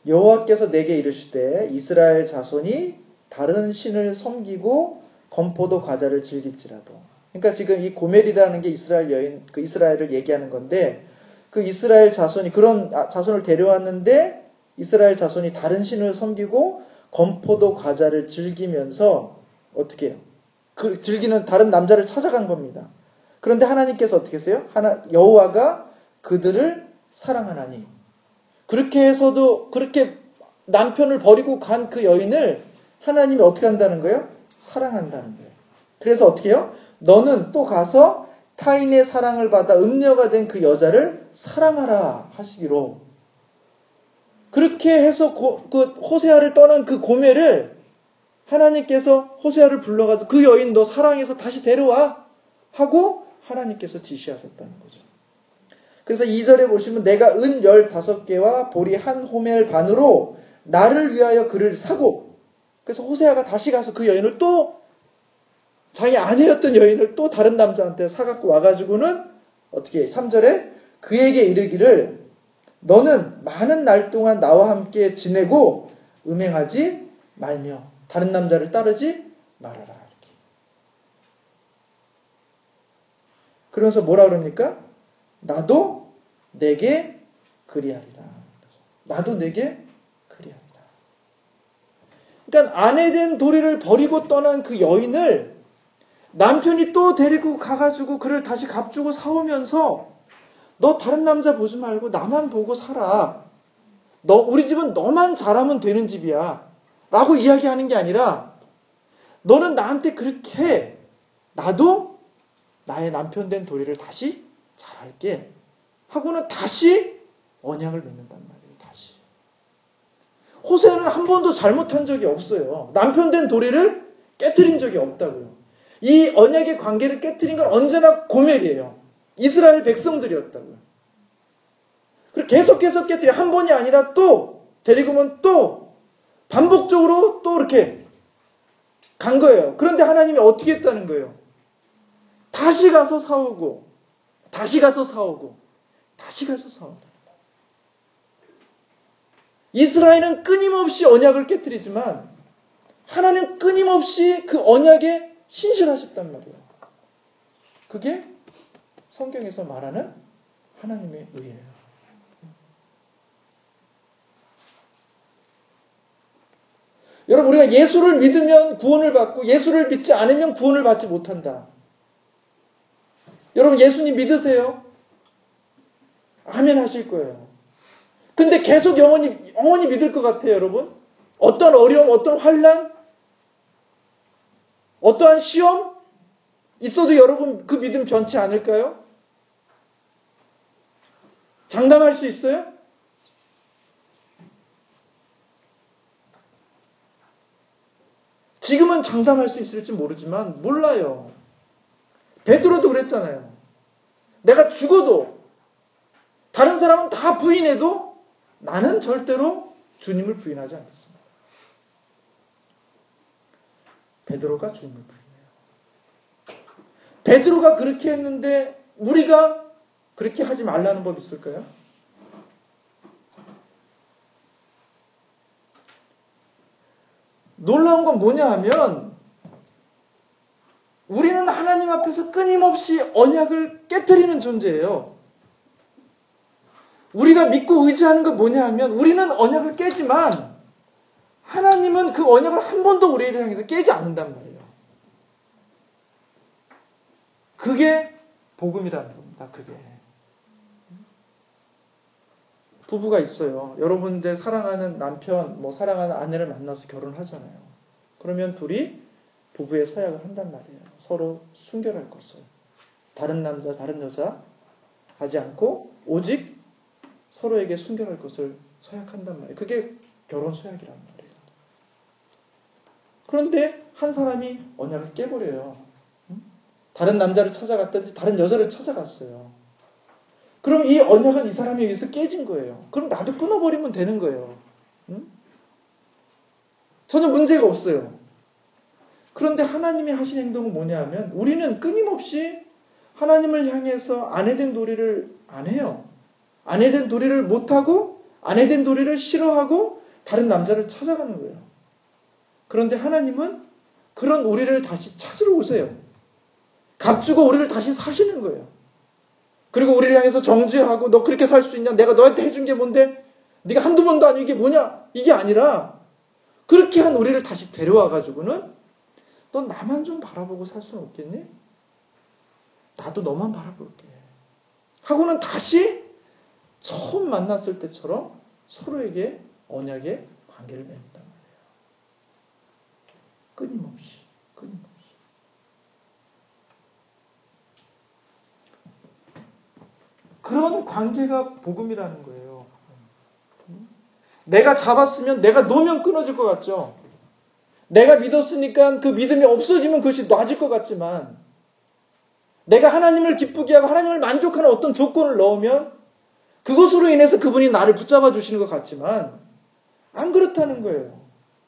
여호와께서 내게 이르시되 이스라엘 자손이 다른 신을 섬기고 건포도 과자를 즐길지라도. 그러니까 지금 이 고멜이라는 게 이스라엘 여인, 그 이스라엘을 얘기하는 건데, 그 이스라엘 자손이 그런 자손을 데려왔는데 이스라엘 자손이 다른 신을 섬기고 건포도 과자를 즐기면서 어떻게 해요? 그 즐기는 다른 남자를 찾아간 겁니다. 그런데 하나님께서 어떻게 하세요? 여호와가 그들을 사랑하나니. 그렇게 해서도 그렇게 남편을 버리고 간 그 여인을 하나님이 어떻게 한다는 거예요? 사랑한다는 거예요. 그래서 어떻게 해요? 너는 또 가서 타인의 사랑을 받아 음녀가 된 그 여자를 사랑하라 하시기로. 그렇게 해서 그 호세아를 떠난 그 고멜을 하나님께서 호세아를 불러가지고 그 여인 너 사랑해서 다시 데려와 하고 하나님께서 지시하셨다는 거죠. 그래서 2절에 보시면 내가 은 15개와 보리 한 호멜 반으로 나를 위하여 그를 사고, 그래서 호세아가 다시 가서 그 여인을 또 자기 아내였던 여인을 또 다른 남자한테 사갖고 와가지고는 어떻게 해? 3절에 그에게 이르기를 너는 많은 날 동안 나와 함께 지내고 음행하지 말며 다른 남자를 따르지 말아라. 이렇게. 그러면서 뭐라 그럽니까? 나도 내게 그리하리라. 나도 내게 그리하리라. 그러니까 아내된 도리를 버리고 떠난 그 여인을 남편이 또 데리고 가가지고 그를 다시 값주고 사오면서 너 다른 남자 보지 말고 나만 보고 살아. 우리 집은 너만 잘하면 되는 집이야. 라고 이야기하는 게 아니라 너는 나한테 그렇게 해. 나도 나의 남편 된 도리를 다시 잘할게. 하고는 다시 언약을 맺는단 말이에요. 다시. 호세아는 한 번도 잘못한 적이 없어요. 남편 된 도리를 깨트린 적이 없다고요. 이 언약의 관계를 깨트린 건 언제나 고멜이에요. 이스라엘 백성들이었다고요. 그리고 계속해서 깨트려. 한 번이 아니라 또 데리고 오면 또 반복적으로 또 이렇게 간 거예요. 그런데 하나님이 어떻게 했다는 거예요? 다시 가서 싸우고 다시 가서 싸우고 다시 가서 싸우고. 이스라엘은 끊임없이 언약을 깨트리지만 하나님은 끊임없이 그 언약에 신실하셨단 말이에요. 그게 성경에서 말하는 하나님의 의예요. 여러분, 우리가 예수를 믿으면 구원을 받고 예수를 믿지 않으면 구원을 받지 못한다. 여러분, 예수님 믿으세요? 아멘 하실 거예요. 근데 계속 영원히 믿을 것 같아요, 여러분? 어떤 어려움, 어떤 환난, 어떠한 시험 있어도 여러분 그 믿음 변치 않을까요? 장담할 수 있어요? 지금은 장담할 수 있을지 모르지만 몰라요. 베드로도 그랬잖아요. 내가 죽어도 다른 사람은 다 부인해도 나는 절대로 주님을 부인하지 않겠습니다. 베드로가 주님을 부인해요. 베드로가 그렇게 했는데 우리가 그렇게 하지 말라는 법 있을까요? 놀라운 건 뭐냐 하면 우리는 하나님 앞에서 끊임없이 언약을 깨트리는 존재예요. 우리가 믿고 의지하는 건 뭐냐 하면 우리는 언약을 깨지만 하나님은 그 언약을 한 번도 우리를 향해서 깨지 않는단 말이에요. 그게 복음이라는 겁니다. 그게. 부부가 있어요. 여러분들 사랑하는 남편, 사랑하는 아내를 만나서 결혼하잖아요. 그러면 둘이 부부의 서약을 한단 말이에요. 서로 순결할 것을. 다른 남자, 다른 여자 하지 않고 오직 서로에게 순결할 것을 서약한단 말이에요. 그게 결혼 서약이란 말이에요. 그런데 한 사람이 언약을 깨버려요. 다른 남자를 찾아갔든지 다른 여자를 찾아갔어요. 그럼 이 언약은 이 사람에 의해서 깨진 거예요. 그럼 나도 끊어버리면 되는 거예요. 전혀 문제가 없어요. 그런데 하나님이 하신 행동은 뭐냐 하면 우리는 끊임없이 하나님을 향해서 아내된 도리를 안 해요. 아내된 도리를 못하고 아내된 도리를 싫어하고 다른 남자를 찾아가는 거예요. 그런데 하나님은 그런 우리를 다시 찾으러 오세요. 값주고 우리를 다시 사시는 거예요. 그리고 우리를 향해서 정죄하고 너 그렇게 살 수 있냐? 내가 너한테 해준 게 뭔데? 네가 한두 번도 아니고 이게 뭐냐? 이게 아니라 그렇게 한 우리를 다시 데려와가지고는 너 나만 좀 바라보고 살 수는 없겠니? 나도 너만 바라볼게. 하고는 다시 처음 만났을 때처럼 서로에게 언약의 관계를 맺는단 말이에요. 끊임없이. 그런 관계가 복음이라는 거예요. 내가 잡았으면 내가 놓으면 끊어질 것 같죠. 내가 믿었으니까 그 믿음이 없어지면 그것이 놔질 것 같지만 내가 하나님을 기쁘게 하고 하나님을 만족하는 어떤 조건을 넣으면 그것으로 인해서 그분이 나를 붙잡아 주시는 것 같지만 안 그렇다는 거예요.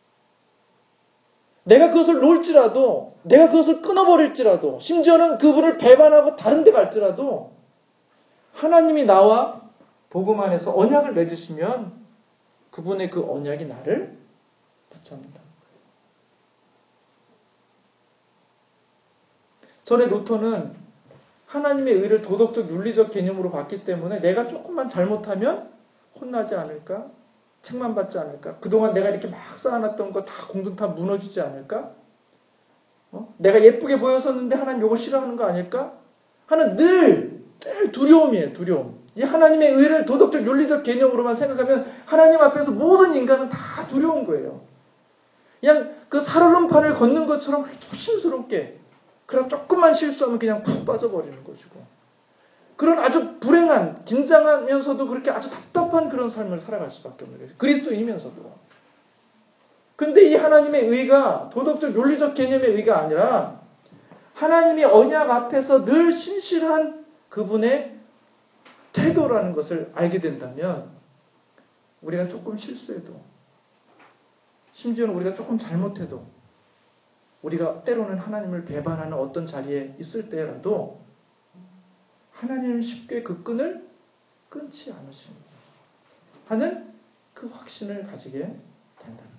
내가 그것을 놓을지라도 내가 그것을 끊어버릴지라도 심지어는 그분을 배반하고 다른 데 갈지라도 하나님이 나와 복음 안에서 언약을 맺으시면 그분의 그 언약이 나를 붙잡는다. 전에 루터는 하나님의 의를 도덕적 윤리적 개념으로 봤기 때문에 내가 조금만 잘못하면 혼나지 않을까? 책만 받지 않을까? 그동안 내가 이렇게 막 쌓아놨던 거 다 공든 다 무너지지 않을까? 내가 예쁘게 보였었는데 하나님 이거 싫어하는 거 아닐까? 하는 늘 두려움이에요. 두려움. 이 하나님의 의를 도덕적 윤리적 개념으로만 생각하면 하나님 앞에서 모든 인간은 다 두려운 거예요. 그냥 그 살얼음판을 걷는 것처럼 조심스럽게 그래서 조금만 실수하면 그냥 푹 빠져버리는 것이고 그런 아주 불행한 긴장하면서도 그렇게 아주 답답한 그런 삶을 살아갈 수밖에 없는 거예요. 그리스도인이면서도. 근데 이 하나님의 의가 도덕적 윤리적 개념의 의가 아니라 하나님의 언약 앞에서 늘 신실한 그분의 태도라는 것을 알게 된다면 우리가 조금 실수해도 심지어는 우리가 조금 잘못해도 우리가 때로는 하나님을 배반하는 어떤 자리에 있을 때라도 하나님은 쉽게 그 끈을 끊지 않으십니다. 하는 그 확신을 가지게 된다는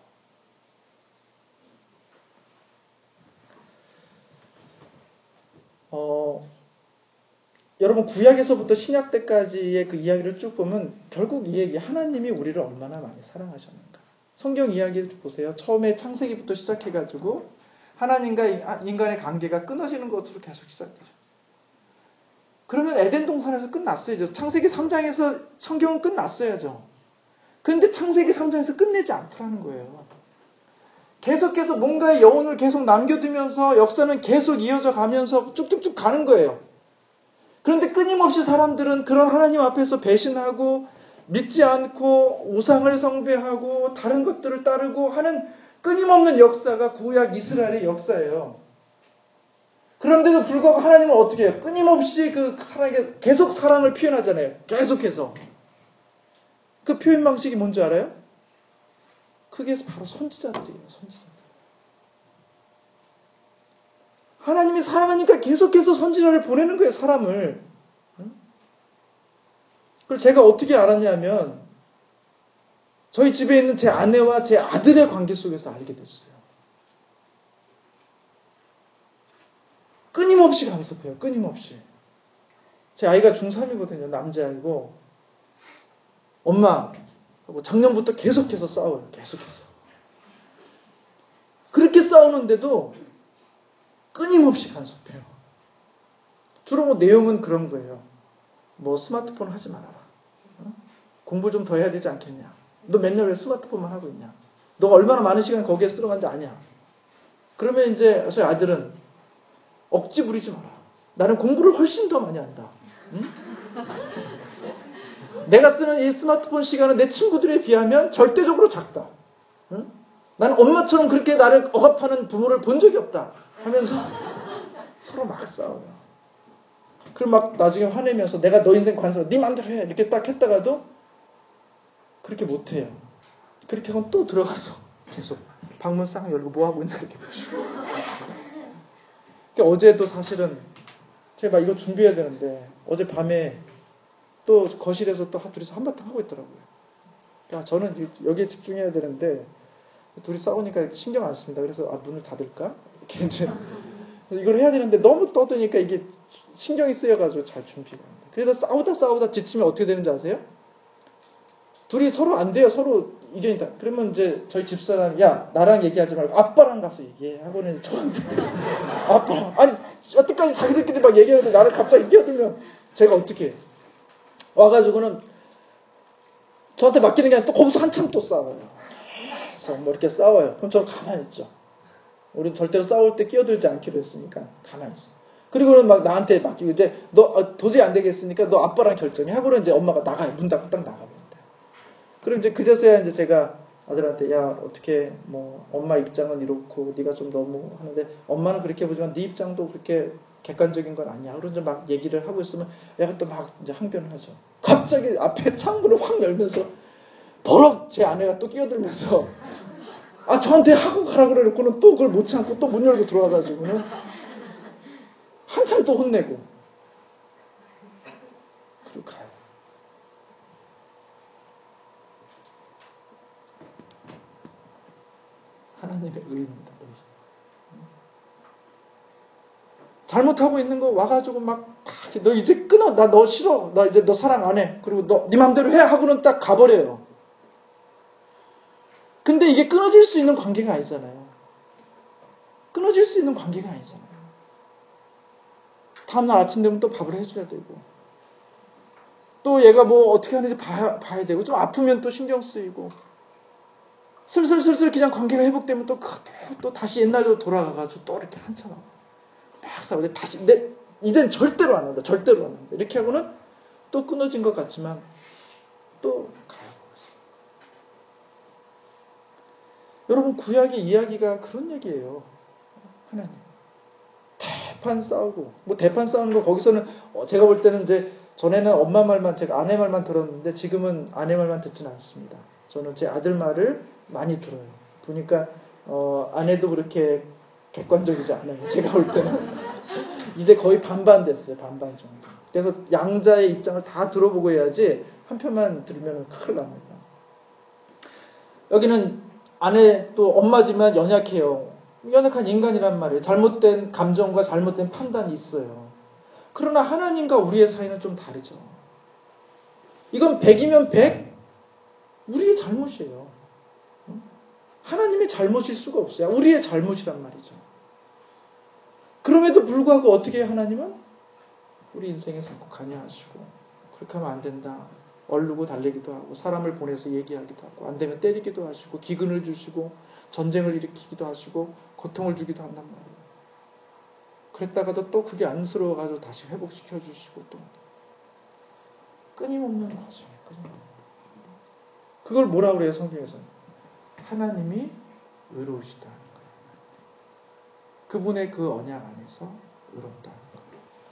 거예요. 여러분 구약에서부터 신약 때까지의 그 이야기를 쭉 보면 결국 이 얘기 하나님이 우리를 얼마나 많이 사랑하셨는가. 성경 이야기를 보세요. 처음에 창세기부터 시작해가지고 하나님과 인간의 관계가 끊어지는 것으로 계속 시작되죠. 그러면 에덴 동산에서 끝났어야죠. 창세기 3장에서 성경은 끝났어야죠. 그런데 창세기 3장에서 끝내지 않더라는 거예요. 계속해서 뭔가의 여운을 계속 남겨두면서 역사는 계속 이어져 가면서 쭉쭉쭉 가는 거예요. 그런데 끊임없이 사람들은 그런 하나님 앞에서 배신하고 믿지 않고 우상을 숭배하고 다른 것들을 따르고 하는 끊임없는 역사가 구약 이스라엘의 역사예요. 그런데도 불구하고 하나님은 어떻게 해요? 끊임없이 그 사랑에게 계속 사랑을 표현하잖아요. 계속해서. 그 표현 방식이 뭔지 알아요? 그게 바로 선지자들이에요. 선지자들. 하나님이 사랑하니까 계속해서 선지자를 보내는 거예요. 사람을. 그걸 제가 어떻게 알았냐면 저희 집에 있는 제 아내와 제 아들의 관계 속에서 알게 됐어요. 끊임없이 간섭해요. 끊임없이. 제 아이가 중3이거든요. 남자아이고. 엄마, 작년부터 계속해서 싸워요. 계속해서. 그렇게 싸우는데도 끊임없이 간섭해요. 주로 내용은 그런 거예요. 스마트폰 하지 말아라. 공부 좀 더 해야 되지 않겠냐. 너 맨날 왜 스마트폰만 하고 있냐. 너가 얼마나 많은 시간을 거기에 쓸어간지 아냐. 그러면 이제 저희 아들은 억지 부리지 마라. 나는 공부를 훨씬 더 많이 한다. 응? 내가 쓰는 이 스마트폰 시간은 내 친구들에 비하면 절대적으로 작다. 응? 나는 엄마처럼 그렇게 나를 억압하는 부모를 본 적이 없다. 하면서 서로 막 싸워요. 그럼 막 나중에 화내면서 내가 너 인생 관서 네 맘대로 해. 이렇게 딱 했다가도 그렇게 못해요. 그렇게 하면 또 들어가서 계속 방문 싹 열고 뭐 하고 있나 이렇게 보시고. 어제도 사실은 제가 이거 준비해야 되는데 어제 밤에 또 거실에서 또 둘이서 한바탕 하고 있더라고요. 야, 저는 여기에 집중해야 되는데 둘이 싸우니까 신경 안 씁니다. 그래서 문을 닫을까? 이렇게 이제 이걸 해야 되는데 너무 떠드니까 이게 신경이 쓰여가지고 잘 준비가 안 돼요. 그래서 싸우다 지치면 어떻게 되는지 아세요? 둘이 서로 안 돼요. 서로 이겨있다. 그러면 이제 저희 집사람, 야, 나랑 얘기하지 말고 아빠랑 가서 얘기해. 하고는 저한테 아빠랑. 아니, 여태까지 자기들끼리 막 얘기하는데 나를 갑자기 끼어들면 제가 어떻게 해요? 와가지고는 저한테 맡기는 게 아니라 또 거기서 한참 또 싸워요. 그래서 뭐 이렇게 싸워요. 그럼 저는 가만히 있죠. 우리는 절대로 싸울 때 끼어들지 않기로 했으니까 가만히 있어. 그리고는 막 나한테 맡기고 이제 너 도저히 안 되겠으니까 너 아빠랑 결정해. 하고는 이제 엄마가 나가요. 문 닫고 딱 나가버린다. 그럼 이제 그제서야 이제 제가 아들한테 야 어떻게 뭐 엄마 입장은 이렇고 네가 좀 너무 하는데 엄마는 그렇게 보지만 네 입장도 그렇게 객관적인 건 아니야. 그런 좀 막 얘기를 하고 있으면 얘가 또 막 이제 항변을 하죠. 갑자기 앞에 창문을 확 열면서 버럭 제 아내가 또 끼어들면서 저한테 하고 가라 그래놓고는 또 그걸 못 참고 또 문 열고 들어와가지고는 한참 또 혼내고 그리고 가요. 하나님의 의입니다. 잘못하고 있는 거 와가지고 막 너 이제 끊어. 나 너 싫어. 나 이제 너 사랑 안 해. 그리고 너 네 맘대로 해. 하고는 딱 가버려요. 근데 이게 끊어질 수 있는 관계가 아니잖아요. 끊어질 수 있는 관계가 아니잖아요. 다음날 아침 되면 또 밥을 해줘야 되고 또 얘가 뭐 어떻게 하는지 봐야 되고 좀 아프면 또 신경 쓰이고 슬슬 그냥 관계가 회복되면 또 다시 옛날로 돌아가가지고 또 이렇게 한참 막 싸우고 다시 이젠 절대로 안 한다. 절대로 안 한다. 이렇게 하고는 또 끊어진 것 같지만 또 가요. 여러분 구약의 이야기가 그런 얘기예요. 하나님 대판 싸우고 뭐 대판 싸우는 거 거기서는 제가 볼 때는 이제 전에는 엄마 말만 제가 아내 말만 들었는데 지금은 아내 말만 듣지는 않습니다. 저는 제 아들 말을 많이 들어요. 보니까 아내도 그렇게 객관적이지 않아요. 제가 볼 때는 이제 거의 반반 됐어요. 반반 정도. 그래서 양자의 입장을 다 들어보고 해야지 한편만 들으면 큰일 납니다. 여기는 아내 또 엄마지만 연약해요. 연약한 인간이란 말이에요. 잘못된 감정과 잘못된 판단이 있어요. 그러나 하나님과 우리의 사이는 좀 다르죠. 이건 100이면 100 우리의 잘못이에요. 하나님의 잘못일 수가 없어요. 우리의 잘못이란 말이죠. 그럼에도 불구하고 어떻게 해요, 하나님은? 우리 인생에 자꾸 관여하시고 그렇게 하면 안 된다. 얼르고 달래기도 하고 사람을 보내서 얘기하기도 하고 안 되면 때리기도 하시고 기근을 주시고 전쟁을 일으키기도 하시고 고통을 주기도 한단 말이에요. 그랬다가도 또 그게 안쓰러워가지고 다시 회복시켜 주시고 또 끊임없는 거죠. 그걸 뭐라 그래요, 성경에서는? 하나님이 의로우시다는 거예요. 그분의 그 언약 안에서 의롭다는 거예요.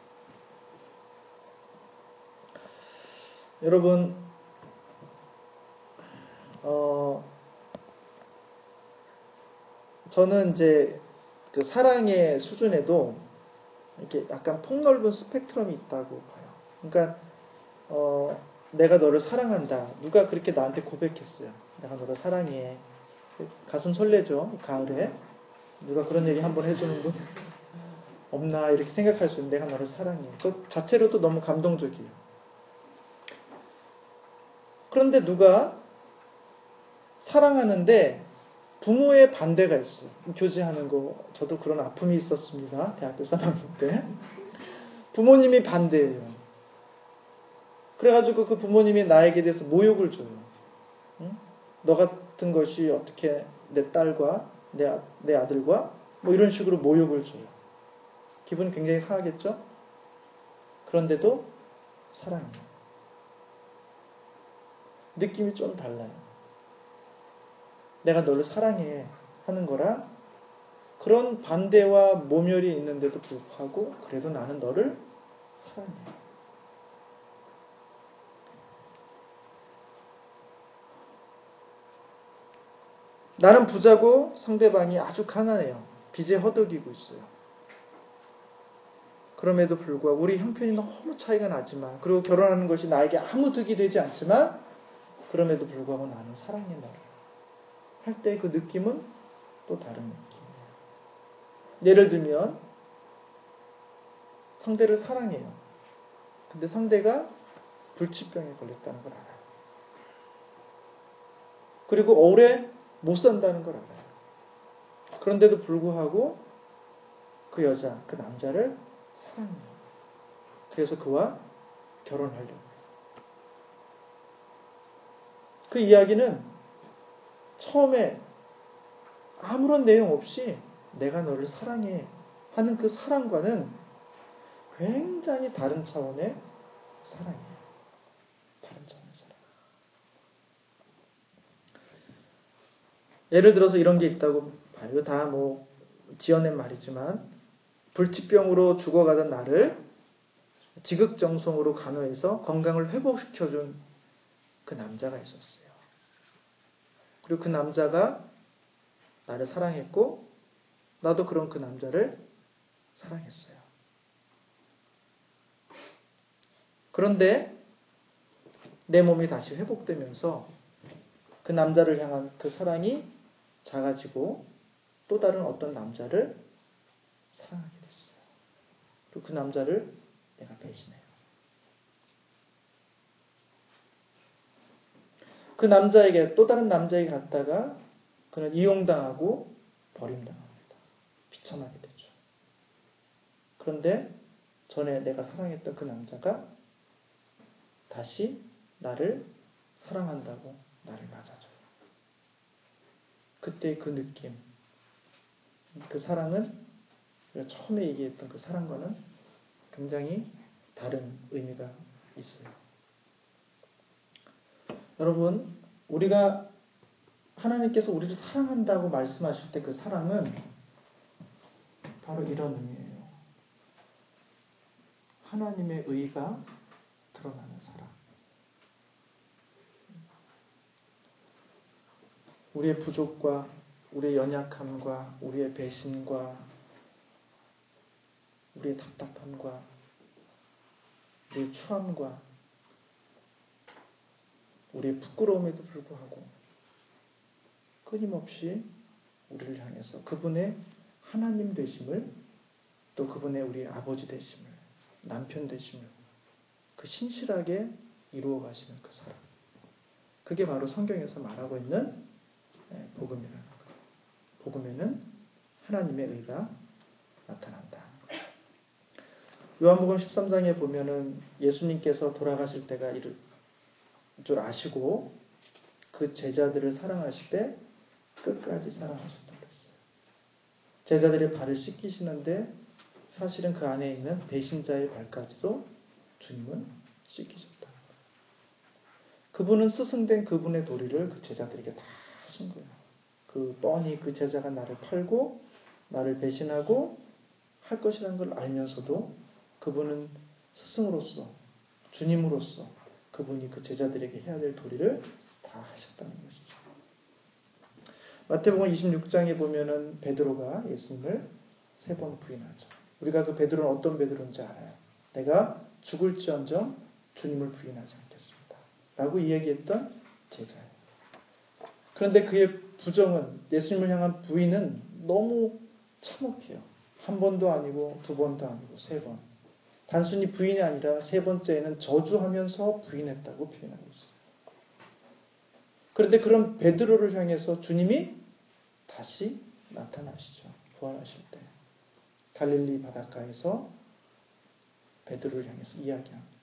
여러분, 저는 이제 그 사랑의 수준에도 이렇게 약간 폭넓은 스펙트럼이 있다고 봐요. 그러니까 내가 너를 사랑한다. 누가 그렇게 나한테 고백했어요. 내가 너를 사랑해. 가슴 설레죠. 가을에 누가 그런 얘기 한번 해주는 분 없나 이렇게 생각할 수 있는데 내가 너를 사랑해. 그 자체로도 너무 감동적이에요. 그런데 누가 사랑하는데 부모의 반대가 있어요. 교제하는 거 저도 그런 아픔이 있었습니다. 대학교 3학년 때 부모님이 반대해요. 그래가지고 그 부모님이 나에게 대해서 모욕을 줘요. 응? 너 같은 것이 어떻게 내 딸과 내 아들과 뭐 이런 식으로 모욕을 줘요. 기분이 굉장히 상하겠죠? 그런데도 사랑해요. 느낌이 좀 달라요. 내가 너를 사랑해 하는 거랑 그런 반대와 모멸이 있는데도 불구하고 그래도 나는 너를 사랑해. 나는 부자고 상대방이 아주 가난해요. 빚에 허덕이고 있어요. 그럼에도 불구하고 우리 형편이 너무 차이가 나지만 그리고 결혼하는 것이 나에게 아무 득이 되지 않지만 그럼에도 불구하고 나는 사랑해 너를 할 때 그 느낌은 또 다른 느낌이에요. 예를 들면 상대를 사랑해요. 근데 상대가 불치병에 걸렸다는 걸 알아요. 그리고 오래 못 산다는 걸 알아요. 그런데도 불구하고 그 여자, 그 남자를 사랑해요. 그래서 그와 결혼하려고 해요. 그 이야기는 처음에 아무런 내용 없이 내가 너를 사랑해 하는 그 사랑과는 굉장히 다른 차원의 사랑이에요. 다른 차원의 사랑. 예를 들어서 이런 게 있다고 봐요. 이거 다 뭐 지어낸 말이지만 불치병으로 죽어가던 나를 지극정성으로 간호해서 건강을 회복시켜준 그 남자가 있었어요. 그리고 그 남자가 나를 사랑했고 나도 그런 그 남자를 사랑했어요. 그런데 내 몸이 다시 회복되면서 그 남자를 향한 그 사랑이 작아지고 또 다른 어떤 남자를 사랑하게 됐어요. 그리고 그 남자를 내가 배신해요. 그 남자에게 또 다른 남자에게 갔다가 그는 이용당하고 버림당합니다. 비참하게 되죠. 그런데 전에 내가 사랑했던 그 남자가 다시 나를 사랑한다고 나를 맞아줘요. 그때 그 느낌, 그 사랑은 우리가 처음에 얘기했던 그 사랑과는 굉장히 다른 의미가 있어요. 여러분, 우리가 하나님께서 우리를 사랑한다고 말씀하실 때 그 사랑은 바로 이런 의미예요. 하나님의 의가 드러나는 사랑. 우리의 부족과 우리의 연약함과 우리의 배신과 우리의 답답함과 우리의 추함과 우리의 부끄러움에도 불구하고 끊임없이 우리를 향해서 그분의 하나님 되심을 또 그분의 우리 아버지 되심을 남편 되심을 그 신실하게 이루어 가시는 그 사랑. 그게 바로 성경에서 말하고 있는 복음이라는 거예요. 복음에는 하나님의 의가 나타난다. 요한복음 13장에 보면은 예수님께서 돌아가실 때가 이를 줄 아시고 그 제자들을 사랑하실 때 끝까지 사랑하셨다고 그랬어요. 제자들의 발을 씻기시는데 사실은 그 안에 있는 배신자의 발까지도 주님은 씻기셨다는 거예요. 그분은 스승된 그분의 도리를 그 제자들에게 다 하신 거예요. 그 뻔히 그 제자가 나를 팔고 나를 배신하고 할 것이라는 걸 알면서도 그분은 스승으로서 주님으로서 그분이 그 제자들에게 해야 될 도리를 다 하셨다는 것이죠. 마태복음 26장에 보면은 베드로가 예수님을 3번 부인하죠. 우리가 그 베드로는 어떤 베드로인지 알아요. 내가 죽을지언정 주님을 부인하지 않겠습니다. 라고 이야기했던 제자예요. 그런데 그의 부정은 예수님을 향한 부인은 너무 참혹해요. 한 번도 아니고 두 번도 아니고 3번. 단순히 부인이 아니라 3번째에는 저주하면서 부인했다고 표현하고 있어요. 그런데 그런 베드로를 향해서 주님이 다시 나타나시죠. 부활하실 때. 갈릴리 바닷가에서 베드로를 향해서 이야기합니다.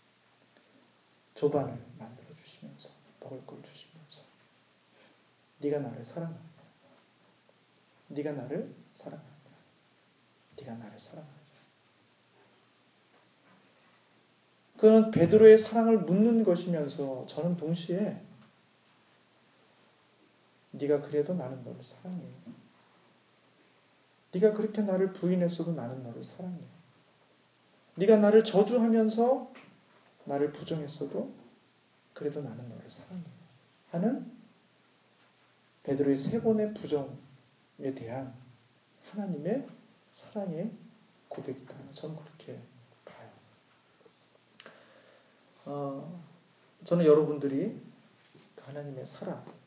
조반을 만들어 주시면서 먹을 걸 주시면서 네가 나를 사랑하느냐? 네가 나를 사랑하느냐? 네가 나를 사랑하느냐? 그는 베드로의 사랑을 묻는 것이면서 저는 동시에 네가 그래도 나는 너를 사랑해. 네가 그렇게 나를 부인했어도 나는 너를 사랑해. 네가 나를 저주하면서 나를 부정했어도 그래도 나는 너를 사랑해. 하는 베드로의 3번의 부정에 대한 하나님의 사랑의 고백이다. 저는 그렇게 봐요. 저는 여러분들이 하나님의 사랑.